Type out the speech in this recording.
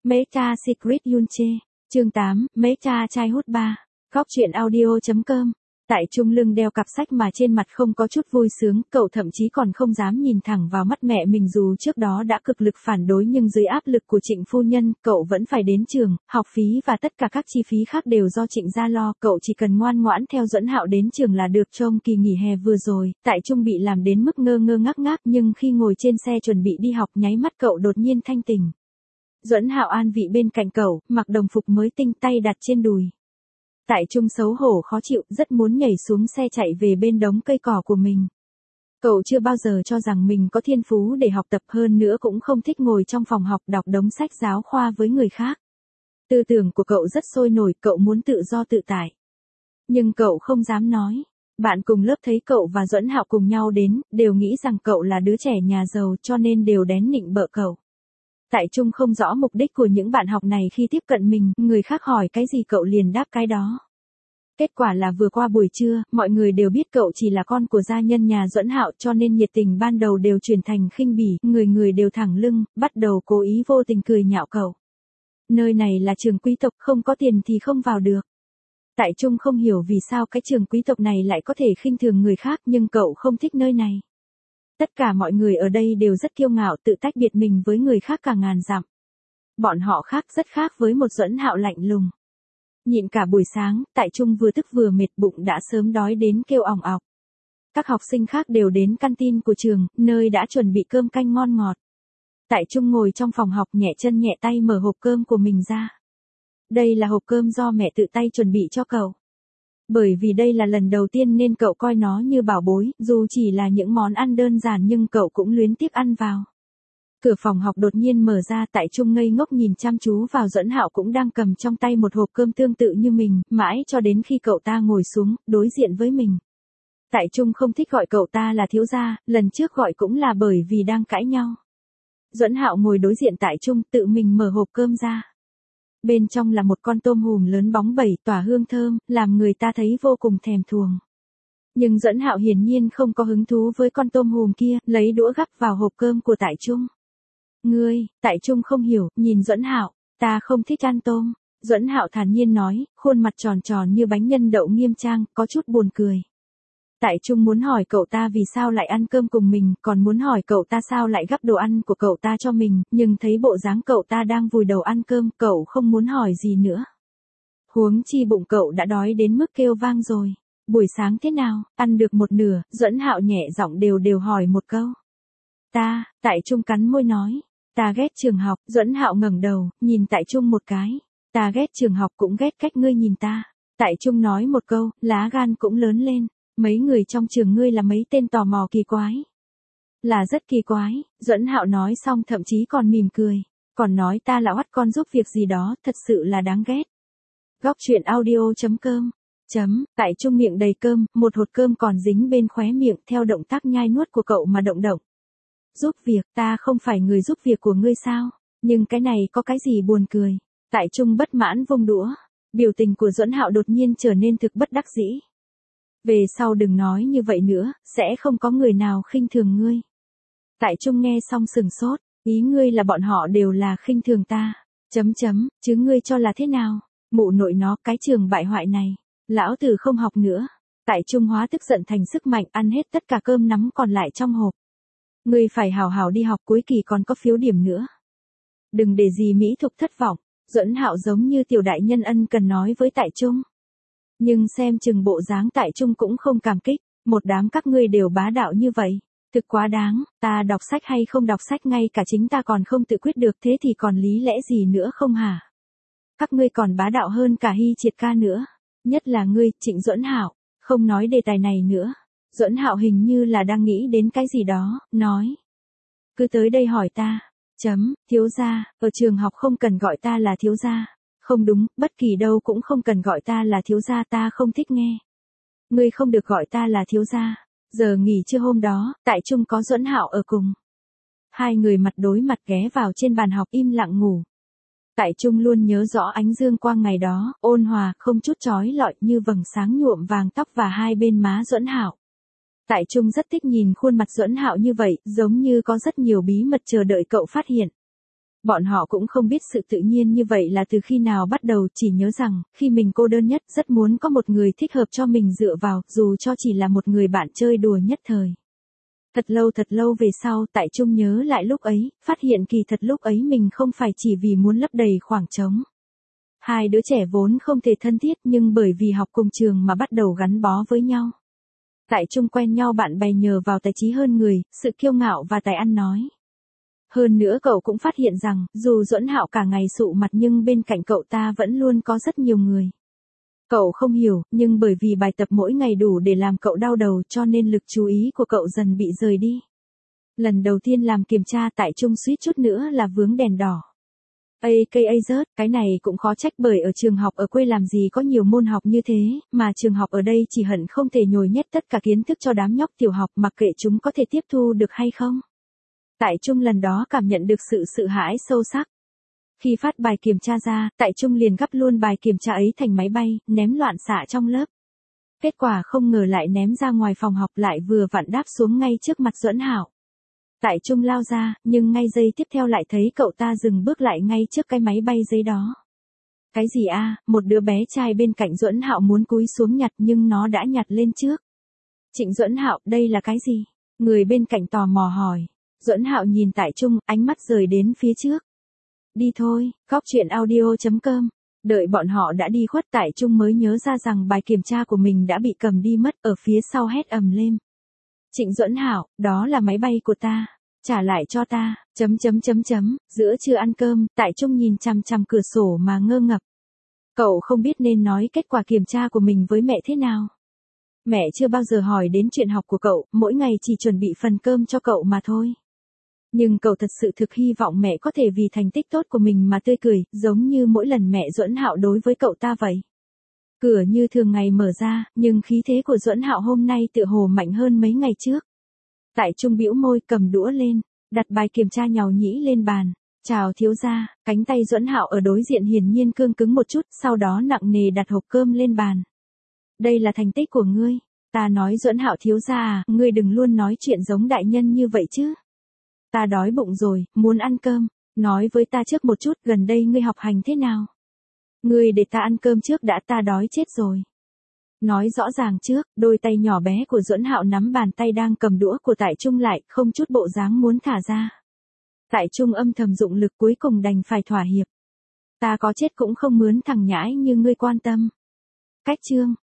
Meta Secret Yunche. Chương 8, Meta trai hút 3. Góc truyện audio.com. Tại Trung lưng đeo cặp sách mà trên mặt không có chút vui sướng, cậu thậm chí còn không dám nhìn thẳng vào mắt mẹ mình dù trước đó đã cực lực phản đối nhưng dưới áp lực của Trịnh phu nhân, cậu vẫn phải đến trường, học phí và tất cả các chi phí khác đều do Trịnh gia lo, cậu chỉ cần ngoan ngoãn theo Duẫn Hạo đến trường là được. Trong kỳ nghỉ hè vừa rồi, Tại Trung bị làm đến mức ngơ ngơ ngác ngác nhưng khi ngồi trên xe chuẩn bị đi học nháy mắt cậu đột nhiên thanh tỉnh. Duẫn Hạo an vị bên cạnh cậu, mặc đồng phục mới tinh tay đặt trên đùi. Tại Trung xấu hổ khó chịu, rất muốn nhảy xuống xe chạy về bên đống cây cỏ của mình. Cậu chưa bao giờ cho rằng mình có thiên phú để học tập, hơn nữa cũng không thích ngồi trong phòng học đọc đống sách giáo khoa với người khác. Tư tưởng của cậu rất sôi nổi, cậu muốn tự do tự tại. Nhưng cậu không dám nói. Bạn cùng lớp thấy cậu và Duẫn Hạo cùng nhau đến, đều nghĩ rằng cậu là đứa trẻ nhà giàu cho nên đều đén nịnh bợ cậu. Tại Trung không rõ mục đích của những bạn học này khi tiếp cận mình, người khác hỏi cái gì cậu liền đáp cái đó. Kết quả là vừa qua buổi trưa, mọi người đều biết cậu chỉ là con của gia nhân nhà Duẫn Hạo cho nên nhiệt tình ban đầu đều chuyển thành khinh bỉ, người người đều thẳng lưng, bắt đầu cố ý vô tình cười nhạo cậu. Nơi này là trường quý tộc, không có tiền thì không vào được. Tại Trung không hiểu vì sao cái trường quý tộc này lại có thể khinh thường người khác nhưng cậu không thích nơi này. Tất cả mọi người ở đây đều rất kiêu ngạo tự tách biệt mình với người khác cả ngàn dặm. Bọn họ khác rất khác với một Duẫn Hạo lạnh lùng. Nhịn cả buổi sáng, Tại Trung vừa tức vừa mệt, bụng đã sớm đói đến kêu ỏng ọc. Các học sinh khác đều đến canteen của trường, nơi đã chuẩn bị cơm canh ngon ngọt. Tại Trung ngồi trong phòng học nhẹ chân nhẹ tay mở hộp cơm của mình ra. Đây là hộp cơm do mẹ tự tay chuẩn bị cho cậu. Bởi vì đây là lần đầu tiên nên cậu coi nó như bảo bối, dù chỉ là những món ăn đơn giản nhưng cậu cũng luyến tiếc ăn vào. Cửa phòng học đột nhiên mở ra, Tại Trung ngây ngốc nhìn chăm chú vào Duẫn Hạo cũng đang cầm trong tay một hộp cơm tương tự như mình, mãi cho đến khi cậu ta ngồi xuống, đối diện với mình. Tại Trung không thích gọi cậu ta là thiếu gia, lần trước gọi cũng là bởi vì đang cãi nhau. Duẫn Hạo ngồi đối diện Tại Trung, tự mình mở hộp cơm ra. Bên trong là một con tôm hùm lớn bóng bẩy tỏa hương thơm, làm người ta thấy vô cùng thèm thuồng. Nhưng Duẫn Hạo hiển nhiên không có hứng thú với con tôm hùm kia, lấy đũa gắp vào hộp cơm của Tại Trung. Ngươi, Tại Trung không hiểu, nhìn Duẫn Hạo, ta không thích ăn tôm. Duẫn Hạo thản nhiên nói, khuôn mặt tròn tròn như bánh nhân đậu nghiêm trang, có chút buồn cười. Tại Trung muốn hỏi cậu ta vì sao lại ăn cơm cùng mình, còn muốn hỏi cậu ta sao lại gắp đồ ăn của cậu ta cho mình, nhưng thấy bộ dáng cậu ta đang vùi đầu ăn cơm, cậu không muốn hỏi gì nữa. Huống chi bụng cậu đã đói đến mức kêu vang rồi. Buổi sáng thế nào, ăn được một nửa, Duẫn Hạo nhẹ giọng đều đều hỏi một câu. Tại Trung cắn môi nói, ta ghét trường học. Duẫn Hạo ngẩng đầu, nhìn Tại Trung một cái. Ta ghét trường học cũng ghét cách ngươi nhìn ta. Tại Trung nói một câu, lá gan cũng lớn lên. Mấy người trong trường ngươi là mấy tên tò mò kỳ quái. Là rất kỳ quái, Duẫn Hạo nói xong thậm chí còn mỉm cười. Còn nói ta là oắt con giúp việc gì đó, thật sự là đáng ghét. Góc truyện audio.com. Tại Trung miệng đầy cơm, một hột cơm còn dính bên khóe miệng theo động tác nhai nuốt của cậu mà động động. Giúp việc, ta không phải người giúp việc của ngươi sao? Nhưng cái này có cái gì buồn cười? Tại Trung bất mãn vung đũa. Biểu tình của Duẫn Hạo đột nhiên trở nên thực bất đắc dĩ. Về sau đừng nói như vậy nữa, sẽ không có người nào khinh thường ngươi. Tại Trung nghe xong sừng sốt, ý ngươi là bọn họ đều là khinh thường ta. Chứ ngươi cho là thế nào? Mụ nội nó, cái trường bại hoại này. Lão tử không học nữa. Tại Trung hóa tức giận thành sức mạnh, ăn hết tất cả cơm nắm còn lại trong hộp. Ngươi phải hào hào đi học, cuối kỳ còn có phiếu điểm nữa. Đừng để gì Mỹ Thục thất vọng. Duẫn Hạo giống như tiểu đại nhân ân cần nói với Tại Trung. Nhưng xem chừng bộ dáng Tại Trung cũng không cảm kích, một đám các ngươi đều bá đạo như vậy, thực quá đáng, ta đọc sách hay không đọc sách ngay cả chính ta còn không tự quyết được, thế thì còn lý lẽ gì nữa không hả? Các ngươi còn bá đạo hơn cả Hy Triệt ca nữa, nhất là ngươi, Trịnh Duẫn Hạo, không nói đề tài này nữa. Duẫn Hạo hình như là đang nghĩ đến cái gì đó, nói. Cứ tới đây hỏi ta, thiếu gia, ở trường học không cần gọi ta là thiếu gia. Không đúng, bất kỳ đâu cũng không cần gọi ta là thiếu gia, ta không thích nghe. Ngươi không được gọi ta là thiếu gia. Giờ nghỉ trưa hôm đó, Tại Trung có Duẫn Hạo ở cùng. Hai người mặt đối mặt ghé vào trên bàn học im lặng ngủ. Tại Trung luôn nhớ rõ ánh dương quang ngày đó, ôn hòa, không chút chói lọi như vầng sáng nhuộm vàng tóc và hai bên má Duẫn Hạo. Tại Trung rất thích nhìn khuôn mặt Duẫn Hạo như vậy, giống như có rất nhiều bí mật chờ đợi cậu phát hiện. Bọn họ cũng không biết sự tự nhiên như vậy là từ khi nào bắt đầu, chỉ nhớ rằng, khi mình cô đơn nhất rất muốn có một người thích hợp cho mình dựa vào, dù cho chỉ là một người bạn chơi đùa nhất thời. Thật lâu về sau, Tại Trung nhớ lại lúc ấy, phát hiện kỳ thật lúc ấy mình không phải chỉ vì muốn lấp đầy khoảng trống. Hai đứa trẻ vốn không thể thân thiết nhưng bởi vì học cùng trường mà bắt đầu gắn bó với nhau. Tại Trung quen nhau bạn bè nhờ vào tài trí hơn người, sự kiêu ngạo và tài ăn nói. Hơn nữa cậu cũng phát hiện rằng, dù Duẫn Hạo cả ngày sụ mặt nhưng bên cạnh cậu ta vẫn luôn có rất nhiều người. Cậu không hiểu, nhưng bởi vì bài tập mỗi ngày đủ để làm cậu đau đầu cho nên lực chú ý của cậu dần bị rời đi. Lần đầu tiên làm kiểm tra Tại Trung suýt chút nữa là vướng đèn đỏ. AKA rớt, cái này cũng khó trách bởi ở trường học ở quê làm gì có nhiều môn học như thế, mà trường học ở đây chỉ hận không thể nhồi nhét tất cả kiến thức cho đám nhóc tiểu học mặc kệ chúng có thể tiếp thu được hay không. Tại Trung lần đó cảm nhận được sự sợ hãi sâu sắc. Khi phát bài kiểm tra ra, Tại Trung liền gấp luôn bài kiểm tra ấy thành máy bay, ném loạn xạ trong lớp. Kết quả không ngờ lại ném ra ngoài phòng học lại vừa vặn đáp xuống ngay trước mặt Duẫn Hạo. Tại Trung lao ra, nhưng ngay giây tiếp theo lại thấy cậu ta dừng bước lại ngay trước cái máy bay giấy đó. Cái gì a? Một đứa bé trai bên cạnh Duẫn Hạo muốn cúi xuống nhặt nhưng nó đã nhặt lên trước. Trịnh Duẫn Hạo, đây là cái gì? Người bên cạnh tò mò hỏi. Duẫn Hạo nhìn Tại Trung, ánh mắt rời đến phía trước. Đi thôi, goctruyện.audio.com. Đợi bọn họ đã đi khuất Tại Trung mới nhớ ra rằng bài kiểm tra của mình đã bị cầm đi mất, ở phía sau hét ầm lên. Trịnh Duẫn Hạo, đó là máy bay của ta. Trả lại cho ta, Giữa trưa ăn cơm, Tại Trung nhìn chằm chằm cửa sổ mà ngơ ngập. Cậu không biết nên nói kết quả kiểm tra của mình với mẹ thế nào. Mẹ chưa bao giờ hỏi đến chuyện học của cậu, mỗi ngày chỉ chuẩn bị phần cơm cho cậu mà thôi. Nhưng cậu thật sự thực hy vọng mẹ có thể vì thành tích tốt của mình mà tươi cười, giống như mỗi lần mẹ Duẫn Hạo đối với cậu ta vậy. Cửa như thường ngày mở ra, nhưng khí thế của Duẫn Hạo hôm nay tựa hồ mạnh hơn mấy ngày trước. Tại Trung bĩu môi cầm đũa lên, đặt bài kiểm tra nhàu nhĩ lên bàn. Chào thiếu gia, cánh tay Duẫn Hạo ở đối diện hiển nhiên cương cứng một chút, sau đó nặng nề đặt hộp cơm lên bàn. Đây là thành tích của ngươi. Ta nói Duẫn Hạo thiếu gia à, ngươi đừng luôn nói chuyện giống đại nhân như vậy chứ. Ta đói bụng rồi, muốn ăn cơm. Nói với ta trước một chút, gần đây ngươi học hành thế nào? Ngươi để ta ăn cơm trước đã, ta đói chết rồi. Nói rõ ràng trước, đôi tay nhỏ bé của Duẫn Hạo nắm bàn tay đang cầm đũa của Tại Trung lại, không chút bộ dáng muốn thả ra. Tại Trung âm thầm dụng lực cuối cùng đành phải thỏa hiệp. Ta có chết cũng không mướn thằng nhãi như ngươi quan tâm. Cách chương.